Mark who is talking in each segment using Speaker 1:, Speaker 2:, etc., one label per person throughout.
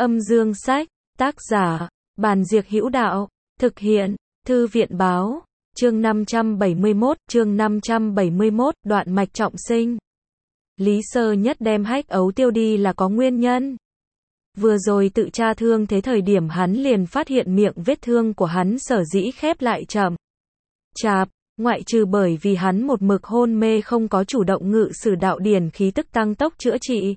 Speaker 1: Âm dương sách, tác giả, Bàn Diệc Hữu Đạo, thực hiện, Thư viện Báo, chương 571, đoạn mạch trọng sinh. Lý Sơ Nhất đem Hách Ấu Tiêu đi là có nguyên nhân. Vừa rồi tự tra thương thế thời điểm hắn liền phát hiện miệng vết thương của hắn sở dĩ khép lại chậm chạp, ngoại trừ bởi vì hắn một mực hôn mê không có chủ động ngự sử đạo điển khí tức tăng tốc chữa trị.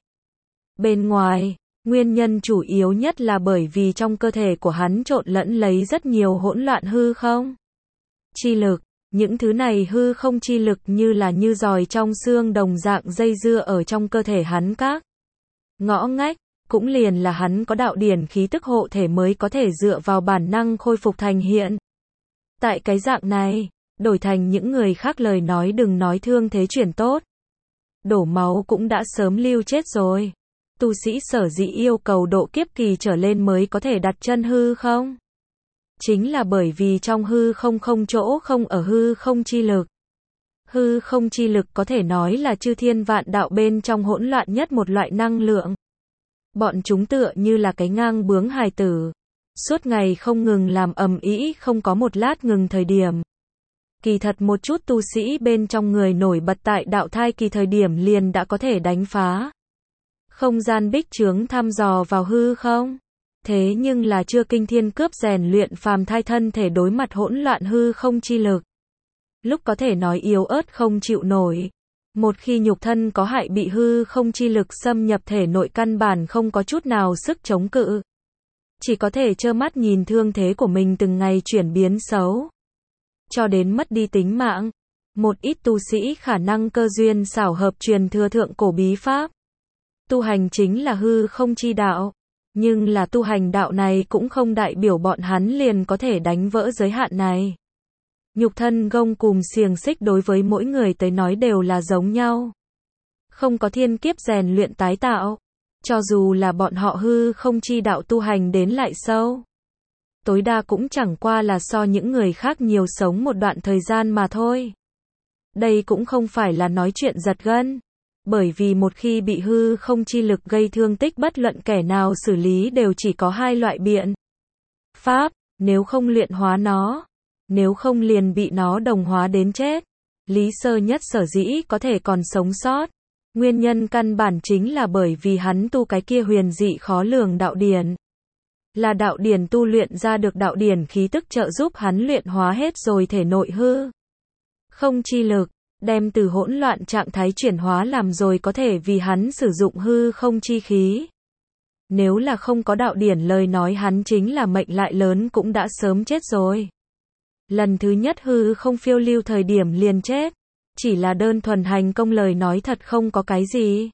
Speaker 1: Bên ngoài, nguyên nhân chủ yếu nhất là bởi vì trong cơ thể của hắn trộn lẫn lấy rất nhiều hỗn loạn hư không chi lực, những thứ này hư không chi lực như giòi trong xương đồng dạng dây dưa ở trong cơ thể hắn các ngõ ngách, cũng liền là hắn có đạo điển khí tức hộ thể mới có thể dựa vào bản năng khôi phục thành hiện. Tại cái dạng này, đổi thành những người khác lời nói đừng nói thương thế chuyển tốt, đổ máu cũng đã sớm lưu chết rồi. Tu sĩ sở dĩ yêu cầu độ kiếp kỳ trở lên mới có thể đặt chân hư không, chính là bởi vì trong hư không không chỗ không ở hư không chi lực. Hư không chi lực có thể nói là chư thiên vạn đạo bên trong hỗn loạn nhất một loại năng lượng. Bọn chúng tựa như là cái ngang bướng hài tử, suốt ngày không ngừng làm ầm ĩ, không có một lát ngừng thời điểm. Kỳ thật một chút tu sĩ bên trong người nổi bật tại đạo thai kỳ thời điểm liền đã có thể đánh phá không gian bích chướng thăm dò vào hư không. Thế nhưng là chưa kinh thiên cướp rèn luyện phàm thai thân thể đối mặt hỗn loạn hư không chi lực, lúc có thể nói yếu ớt không chịu nổi. Một khi nhục thân có hại bị hư không chi lực xâm nhập thể nội căn bản không có chút nào sức chống cự. Chỉ có thể trơ mắt nhìn thương thế của mình từng ngày chuyển biến xấu, cho đến mất đi tính mạng. Một ít tu sĩ khả năng cơ duyên xảo hợp truyền thừa thượng cổ bí pháp. Tu hành chính là hư không chi đạo. Nhưng là tu hành đạo này cũng không đại biểu bọn hắn liền có thể đánh vỡ giới hạn này. Nhục thân gông cùm xiềng xích đối với mỗi người tới nói đều là giống nhau. Không có thiên kiếp rèn luyện tái tạo. Cho dù là bọn họ hư không chi đạo tu hành đến lại sâu, tối đa cũng chẳng qua là so những người khác nhiều sống một đoạn thời gian mà thôi. Đây cũng không phải là nói chuyện giật gân. Bởi vì một khi bị hư không chi lực gây thương tích bất luận kẻ nào xử lý đều chỉ có hai loại biện pháp, nếu không luyện hóa nó, nếu không liền bị nó đồng hóa đến chết. Lý Sơ Nhất sở dĩ có thể còn sống sót, nguyên nhân căn bản chính là bởi vì hắn tu cái kia huyền dị khó lường đạo điển. Là đạo điển tu luyện ra được đạo điển khí tức trợ giúp hắn luyện hóa hết rồi thể nội hư không chi lực, đem từ hỗn loạn trạng thái chuyển hóa làm rồi có thể vì hắn sử dụng hư không chi khí. Nếu là không có đạo điển lời nói hắn chính là mệnh lại lớn cũng đã sớm chết rồi. Lần thứ nhất hư không phiêu lưu thời điểm liền chết, chỉ là đơn thuần hành công lời nói thật không có cái gì.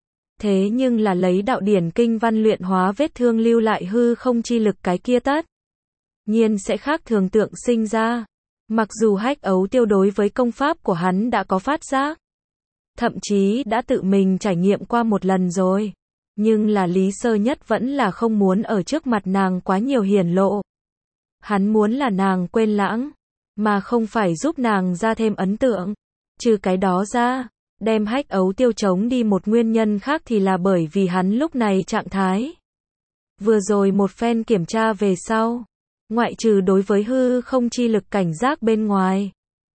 Speaker 1: Thế nhưng là lấy đạo điển kinh văn luyện hóa vết thương lưu lại hư không chi lực cái kia tất nhiên sẽ khác thường tượng sinh ra. Mặc dù Hách Ấu Tiêu đối với công pháp của hắn đã có phát giác, thậm chí đã tự mình trải nghiệm qua một lần rồi, nhưng là Lý Sơ Nhất vẫn là không muốn ở trước mặt nàng quá nhiều hiển lộ. Hắn muốn là nàng quên lãng, mà không phải giúp nàng ra thêm ấn tượng. Trừ cái đó ra, đem Hách Ấu Tiêu chống đi một nguyên nhân khác thì là bởi vì hắn lúc này trạng thái. Vừa rồi một phen kiểm tra về sau, ngoại trừ đối với hư không chi lực cảnh giác bên ngoài,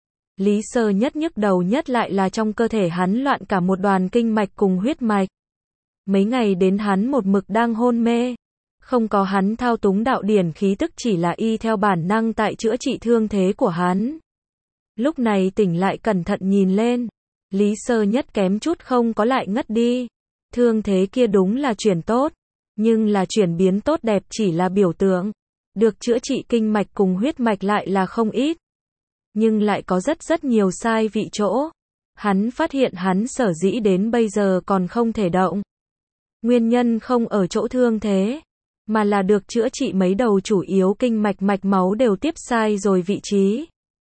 Speaker 1: Lý Sơ Nhất nhức đầu nhất lại là trong cơ thể hắn loạn cả một đoàn kinh mạch cùng huyết mạch. Mấy ngày đến hắn một mực đang hôn mê, không có hắn thao túng đạo điển khí tức chỉ là y theo bản năng tại chữa trị thương thế của hắn. Lúc này tỉnh lại cẩn thận nhìn lên, Lý Sơ Nhất kém chút không có lại ngất đi. Thương thế kia đúng là chuyển tốt, nhưng là chuyển biến tốt đẹp chỉ là biểu tượng. Được chữa trị kinh mạch cùng huyết mạch lại là không ít, nhưng lại có rất nhiều sai vị chỗ. Hắn phát hiện hắn sở dĩ đến bây giờ còn không thể động, nguyên nhân không ở chỗ thương thế, mà là được chữa trị mấy đầu chủ yếu kinh mạch mạch máu đều tiếp sai rồi vị trí.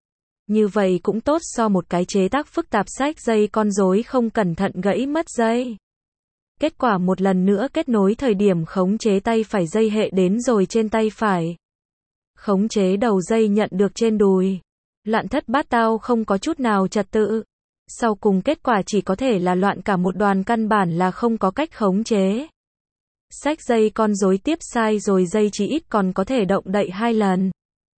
Speaker 1: Như vậy cũng tốt so một cái chế tác phức tạp sách dây con rối không cẩn thận gãy mất dây. Kết quả một lần nữa kết nối thời điểm khống chế tay phải dây hệ đến rồi trên tay phải, khống chế đầu dây nhận được trên đùi, loạn thất bát tao không có chút nào trật tự. Sau cùng kết quả chỉ có thể là loạn cả một đoàn, căn bản là không có cách khống chế. Xách dây con rối tiếp sai rồi dây chí ít còn có thể động đậy 2 lần.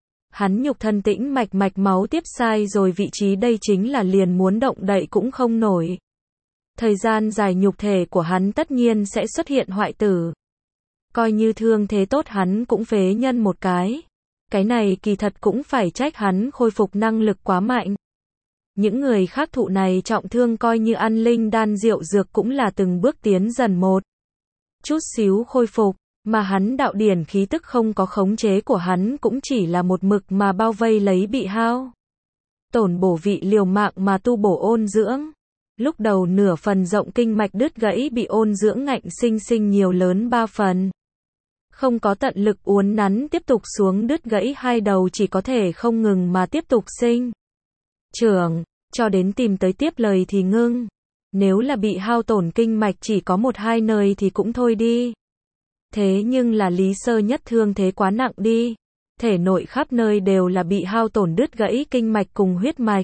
Speaker 1: Hắn nhục thân tĩnh mạch mạch máu tiếp sai rồi vị trí đây chính là liền muốn động đậy cũng không nổi. Thời gian dài nhục thể của hắn tất nhiên sẽ xuất hiện hoại tử. Coi như thương thế tốt hắn cũng phế nhân một cái. Cái này kỳ thật cũng phải trách hắn khôi phục năng lực quá mạnh. Những người khác thụ này trọng thương coi như ăn linh đan rượu dược cũng là từng bước tiến dần một chút xíu khôi phục, mà hắn đạo điển khí tức không có khống chế của hắn cũng chỉ là một mực mà bao vây lấy bị hao tổn bổ vị liều mạng mà tu bổ ôn dưỡng. Lúc đầu nửa phần rộng kinh mạch đứt gãy bị ôn dưỡng ngạnh sinh sinh nhiều lớn 3 phần. Không có tận lực uốn nắn tiếp tục xuống đứt gãy hai đầu chỉ có thể không ngừng mà tiếp tục sinh trưởng, cho đến tìm tới tiếp lời thì ngưng. Nếu là bị hao tổn kinh mạch chỉ có 1-2 nơi thì cũng thôi đi. Thế nhưng là Lý Sơ Nhất thương thế quá nặng đi. Thể nội khắp nơi đều là bị hao tổn đứt gãy kinh mạch cùng huyết mạch.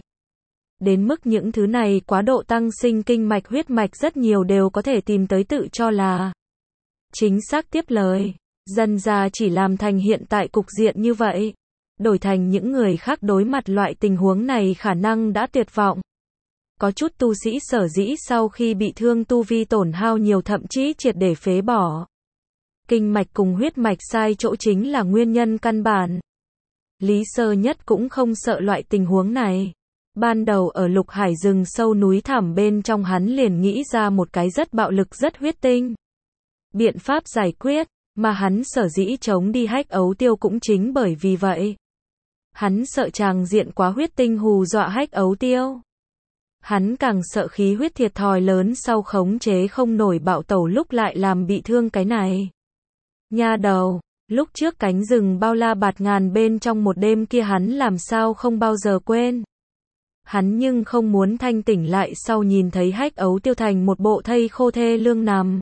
Speaker 1: Đến mức những thứ này quá độ tăng sinh kinh mạch huyết mạch rất nhiều đều có thể tìm tới tự cho là chính xác tiếp lời. Dần ra chỉ làm thành hiện tại cục diện như vậy. Đổi thành những người khác đối mặt loại tình huống này khả năng đã tuyệt vọng. Có chút tu sĩ sở dĩ sau khi bị thương tu vi tổn hao nhiều thậm chí triệt để phế bỏ. Kinh mạch cùng huyết mạch sai chỗ chính là nguyên nhân căn bản. Lý Sơ Nhất cũng không sợ loại tình huống này. Ban đầu ở Lục Hải rừng sâu núi thẳm bên trong hắn liền nghĩ ra một cái rất bạo lực rất huyết tinh biện pháp giải quyết, mà hắn sở dĩ chống đi Hách Ấu Tiêu cũng chính bởi vì vậy. Hắn sợ tràng diện quá huyết tinh hù dọa Hách Ấu Tiêu. Hắn càng sợ khí huyết thiệt thòi lớn sau khống chế không nổi bạo tẩu lúc lại làm bị thương cái này. Nha đầu, lúc trước cánh rừng bao la bạt ngàn bên trong một đêm kia hắn làm sao không bao giờ quên. Hắn nhưng không muốn thanh tỉnh lại sau nhìn thấy Hách Ấu Tiêu thành một bộ thây khô thê lương nằm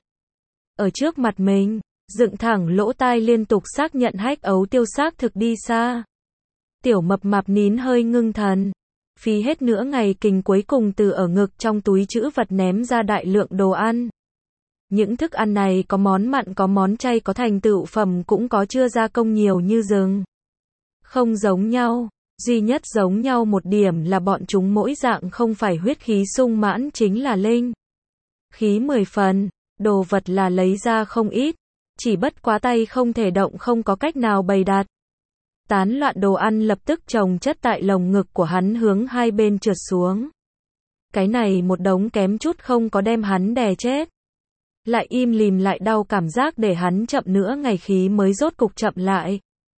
Speaker 1: ở trước mặt mình, dựng thẳng lỗ tai liên tục xác nhận Hách Ấu Tiêu xác thực đi xa. Tiểu mập mạp nín hơi ngưng thần. Phí hết nửa ngày kình cuối cùng từ ở ngực trong túi trữ vật ném ra đại lượng đồ ăn. Những thức ăn này có món mặn có món chay có thành tựu phẩm cũng có chưa gia công nhiều như rừng. Không giống nhau, duy nhất giống nhau một điểm là bọn chúng mỗi dạng không phải huyết khí sung mãn chính là linh khí 10 phần, đồ vật là lấy ra không ít, chỉ bất quá tay không thể động không có cách nào bày đặt. Tán loạn đồ ăn lập tức chồng chất tại lồng ngực của hắn hướng hai bên trượt xuống. Cái này một đống kém chút không có đem hắn đè chết. Lại im lìm lại đau cảm giác để hắn chậm nữa ngày khí mới rốt cục chậm lại.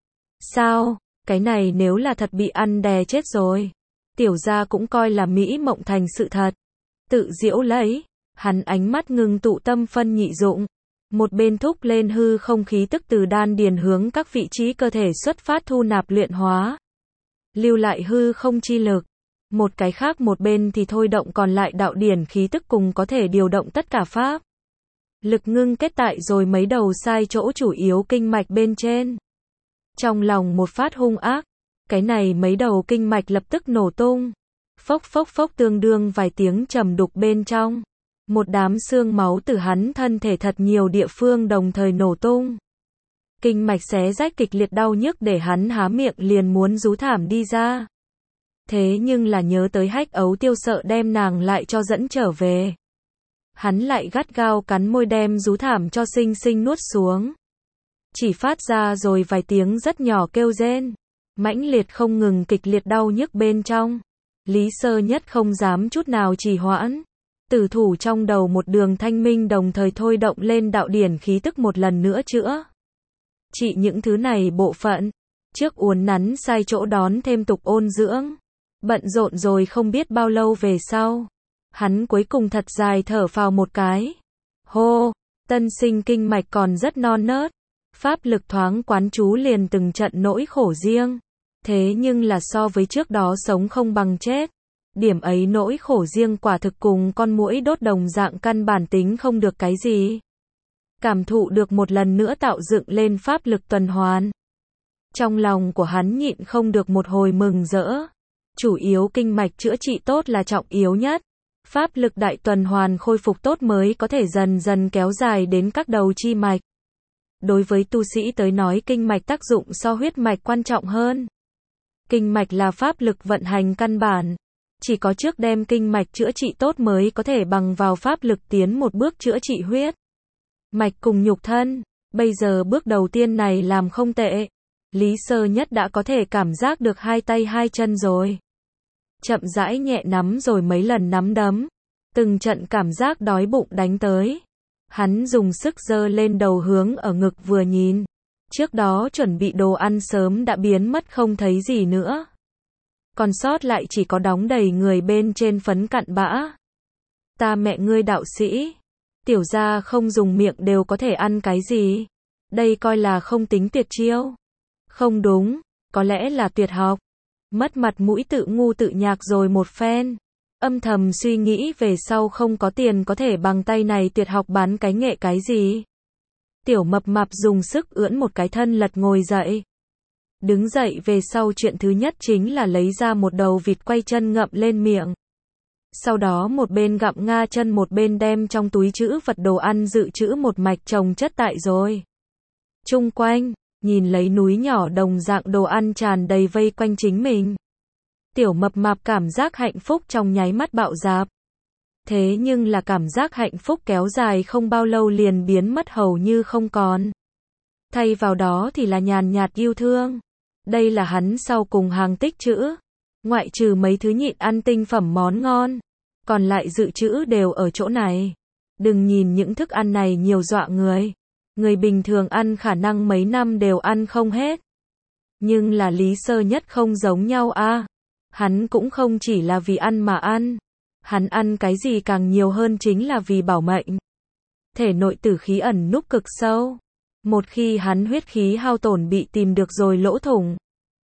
Speaker 1: Sao, cái này nếu là thật bị ăn đè chết rồi. Tiểu gia cũng coi là mỹ mộng thành sự thật. Tự giễu lấy, hắn ánh mắt ngừng tụ tâm phân nhị dụng. Một bên thúc lên hư không khí tức từ đan điền hướng các vị trí cơ thể xuất phát thu nạp luyện hóa. Lưu lại hư không chi lực. Một cái khác một bên thì thôi động còn lại đạo điển khí tức cùng có thể điều động tất cả pháp. Lực ngưng kết tại rồi mấy đầu sai chỗ chủ yếu kinh mạch bên trên. Trong lòng một phát hung ác, cái này mấy đầu kinh mạch lập tức nổ tung. Phốc phốc phốc tương đương vài tiếng trầm đục bên trong. Một đám xương máu từ hắn thân thể thật nhiều địa phương đồng thời nổ tung. Kinh mạch xé rách kịch liệt đau nhức để hắn há miệng liền muốn rú thảm đi ra. Thế nhưng là nhớ tới Hách Ấu Tiêu sợ đem nàng lại cho dẫn trở về. Hắn lại gắt gao cắn môi đem rú thảm cho xinh xinh nuốt xuống. Chỉ phát ra rồi vài tiếng rất nhỏ kêu rên. Mãnh liệt không ngừng kịch liệt đau nhức bên trong. Lý Sơ Nhất không dám chút nào trì hoãn. Tử thủ trong đầu một đường thanh minh đồng thời thôi động lên đạo điển khí tức một lần nữa chữa. Chỉ những thứ này bộ phận. Trước uốn nắn sai chỗ đón thêm tục ôn dưỡng. Bận rộn rồi không biết bao lâu về sau. Hắn cuối cùng thật dài thở phào một cái. Hô, tân sinh kinh mạch còn rất non nớt. Pháp lực thoáng quán chú liền từng trận nỗi khổ riêng. Thế nhưng là so với trước đó sống không bằng chết. Điểm ấy nỗi khổ riêng quả thực cùng con muỗi đốt đồng dạng căn bản tính không được cái gì. Cảm thụ được một lần nữa tạo dựng lên pháp lực tuần hoàn. Trong lòng của hắn nhịn không được một hồi mừng rỡ. Chủ yếu kinh mạch chữa trị tốt là trọng yếu nhất. Pháp lực đại tuần hoàn khôi phục tốt mới có thể dần dần kéo dài đến các đầu chi mạch. Đối với tu sĩ tới nói kinh mạch tác dụng so huyết mạch quan trọng hơn. Kinh mạch là pháp lực vận hành căn bản. Chỉ có trước đem kinh mạch chữa trị tốt mới có thể bằng vào pháp lực tiến một bước chữa trị huyết mạch cùng nhục thân. Bây giờ bước đầu tiên này làm không tệ. Lý Sơ Nhất đã có thể cảm giác được hai tay hai chân rồi. Chậm rãi nhẹ nắm rồi mấy lần nắm đấm. Từng trận cảm giác đói bụng đánh tới. Hắn dùng sức giơ lên đầu hướng ở ngực vừa nhìn. Trước đó chuẩn bị đồ ăn sớm đã biến mất không thấy gì nữa. Còn sót lại chỉ có đóng đầy người bên trên phấn cặn bã. Ta mẹ ngươi đạo sĩ. Tiểu gia không dùng miệng đều có thể ăn cái gì? Đây coi là không tính tuyệt chiêu. Không đúng, có lẽ là tuyệt học. Mất mặt mũi tự ngu tự nhạc rồi một phen. Âm thầm suy nghĩ về sau không có tiền có thể bằng tay này tuyệt học bán cái nghệ cái gì. Tiểu mập mạp dùng sức ưỡn một cái thân lật ngồi dậy. Đứng dậy về sau chuyện thứ nhất chính là lấy ra một đầu vịt quay chân ngậm lên miệng. Sau đó một bên gặm nga chân một bên đem trong túi trữ vật đồ ăn dự trữ một mạch chồng chất tại rồi. Chung quanh, nhìn lấy núi nhỏ đồng dạng đồ ăn tràn đầy vây quanh chính mình. Tiểu mập mạp cảm giác hạnh phúc trong nháy mắt bạo dạp. Thế nhưng là cảm giác hạnh phúc kéo dài không bao lâu liền biến mất hầu như không còn. Thay vào đó thì là nhàn nhạt yêu thương. Đây là hắn sau cùng hàng tích trữ. Ngoại trừ mấy thứ nhịn ăn tinh phẩm món ngon. Còn lại dự trữ đều ở chỗ này. Đừng nhìn những thức ăn này nhiều dọa người. Người bình thường ăn khả năng mấy năm đều ăn không hết. Nhưng là Lý Sơ Nhất không giống nhau a. Hắn cũng không chỉ là vì ăn mà ăn. Hắn ăn cái gì càng nhiều hơn chính là vì bảo mệnh. Thể nội tử khí ẩn núp cực sâu. Một khi hắn huyết khí hao tổn bị tìm được rồi lỗ thủng.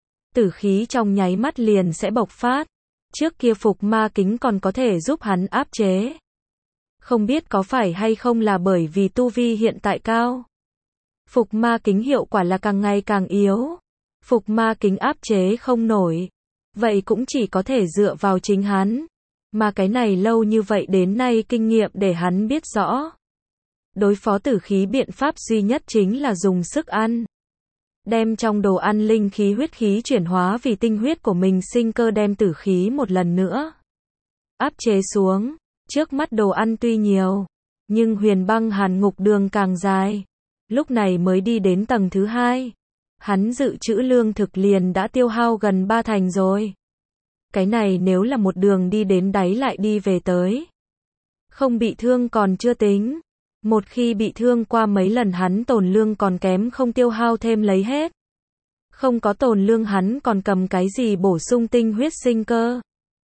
Speaker 1: Tử khí trong nháy mắt liền sẽ bộc phát. Trước kia phục ma kính còn có thể giúp hắn áp chế. Không biết có phải hay không là bởi vì tu vi hiện tại cao. Phục ma kính hiệu quả là càng ngày càng yếu. Phục ma kính áp chế không nổi. Vậy cũng chỉ có thể dựa vào chính hắn. Mà cái này lâu như vậy đến nay kinh nghiệm để hắn biết rõ. Đối phó tử khí biện pháp duy nhất chính là dùng sức ăn. Đem trong đồ ăn linh khí huyết khí chuyển hóa vì tinh huyết của mình sinh cơ đem tử khí một lần nữa áp chế xuống. Trước mắt đồ ăn tuy nhiều, nhưng huyền băng hàn ngục đường càng dài. Lúc này mới đi đến tầng thứ 2. Hắn dự trữ lương thực liền đã tiêu hao gần 3 thành rồi. Cái này nếu là một đường đi đến đáy lại đi về tới. Không bị thương còn chưa tính. Một khi bị thương qua mấy lần hắn tồn lương còn kém không tiêu hao thêm lấy hết. Không có tồn lương hắn còn cầm cái gì bổ sung tinh huyết sinh cơ.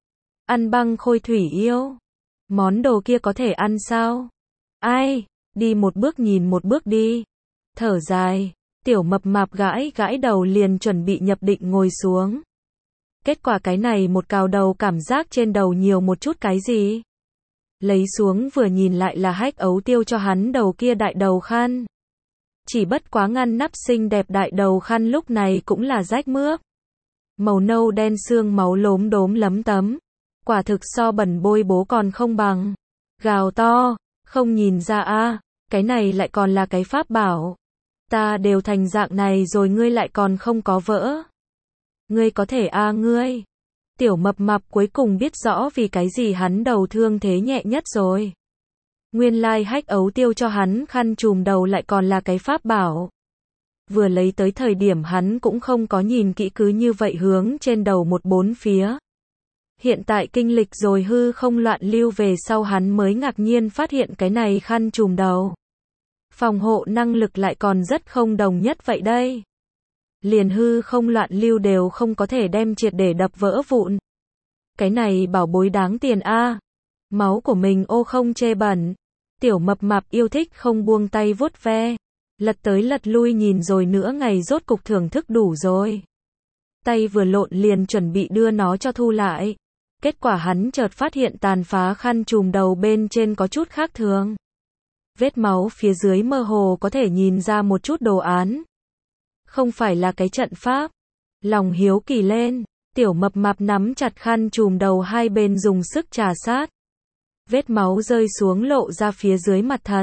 Speaker 1: Ăn băng khôi thủy yêu. Món đồ kia có thể ăn sao? Ai? Đi một bước nhìn một bước đi. Thở dài. Tiểu mập mạp gãi gãi đầu liền chuẩn bị nhập định ngồi xuống. Kết quả cái này một cào đầu cảm giác trên đầu nhiều một chút cái gì. Lấy xuống vừa nhìn lại là Hách Ấu Tiêu cho hắn đầu kia đại đầu khăn. Chỉ bất quá ngăn nắp xinh đẹp đại đầu khăn lúc này cũng là rách mướp. Màu nâu đen xương máu lốm đốm lấm tấm. Quả thực so bẩn bôi bố còn không bằng. Gào to, không nhìn ra a, cái này lại còn là cái pháp bảo. Ta đều thành dạng này rồi ngươi lại còn không có vỡ. Ngươi có thể a ngươi. Tiểu mập mạp cuối cùng biết rõ vì cái gì hắn đầu thương thế nhẹ nhất rồi. Nguyên lai Hách Ấu Tiêu cho hắn khăn trùm đầu lại còn là cái pháp bảo. Vừa lấy tới thời điểm hắn cũng không có nhìn kỹ cứ như vậy hướng trên đầu một bốn phía. Hiện tại kinh lịch rồi hư không loạn lưu về sau hắn mới ngạc nhiên phát hiện cái này khăn trùm đầu. Phòng hộ năng lực lại còn rất không đồng nhất vậy đây. Liền hư không loạn lưu đều không có thể đem triệt để đập vỡ vụn. Cái này bảo bối đáng tiền a. Máu của mình ô không chê bẩn. Tiểu mập mạp yêu thích không buông tay vuốt ve. Lật tới lật lui nhìn rồi nữa ngày rốt cục thưởng thức đủ rồi. Tay vừa lộn liền chuẩn bị đưa nó cho thu lại. Kết quả hắn chợt phát hiện tàn phá khăn trùm đầu bên trên có chút khác thường. Vết máu phía dưới mơ hồ có thể nhìn ra một chút đồ án. Không phải là cái trận pháp. Lòng hiếu kỳ lên, tiểu mập mạp nắm chặt khăn trùm đầu hai bên dùng sức trà sát. Vết máu rơi xuống lộ ra phía dưới mặt thật.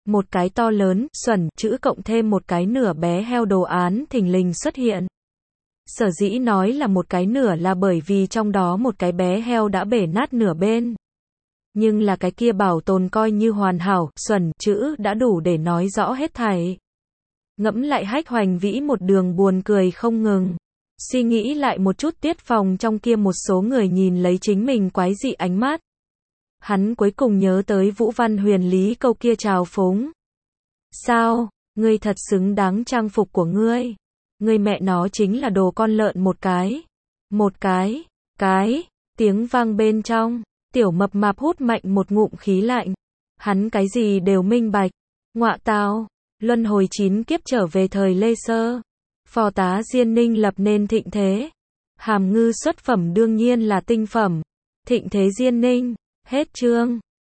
Speaker 1: Một cái to lớn, xuẩn, chữ cộng thêm một cái nửa bé heo đồ án thình lình xuất hiện. Sở dĩ nói là một cái nửa là bởi vì trong đó một cái bé heo đã bể nát nửa bên. Nhưng là cái kia bảo tồn coi như hoàn hảo, xuẩn, chữ đã đủ để nói rõ hết thảy. Ngẫm lại Hách Hoành Vĩ một đường buồn cười không ngừng. Suy nghĩ lại một chút tiết phòng trong kia một số người nhìn lấy chính mình quái dị ánh mắt. Hắn cuối cùng nhớ tới Vũ Văn Huyền Lý câu kia trào phúng. Sao, ngươi thật xứng đáng trang phục của ngươi. Ngươi mẹ nó chính là đồ con lợn một cái. Một cái, tiếng vang bên trong. Tiểu mập mạp hút mạnh một ngụm khí lạnh. Hắn cái gì đều minh bạch. Ngọa tào, luân hồi 9 kiếp trở về thời Lê Sơ. Phò tá Diên Ninh lập nên thịnh thế. Hàm Ngư xuất phẩm đương nhiên là tinh phẩm. Thịnh thế Diên Ninh. Hết chương.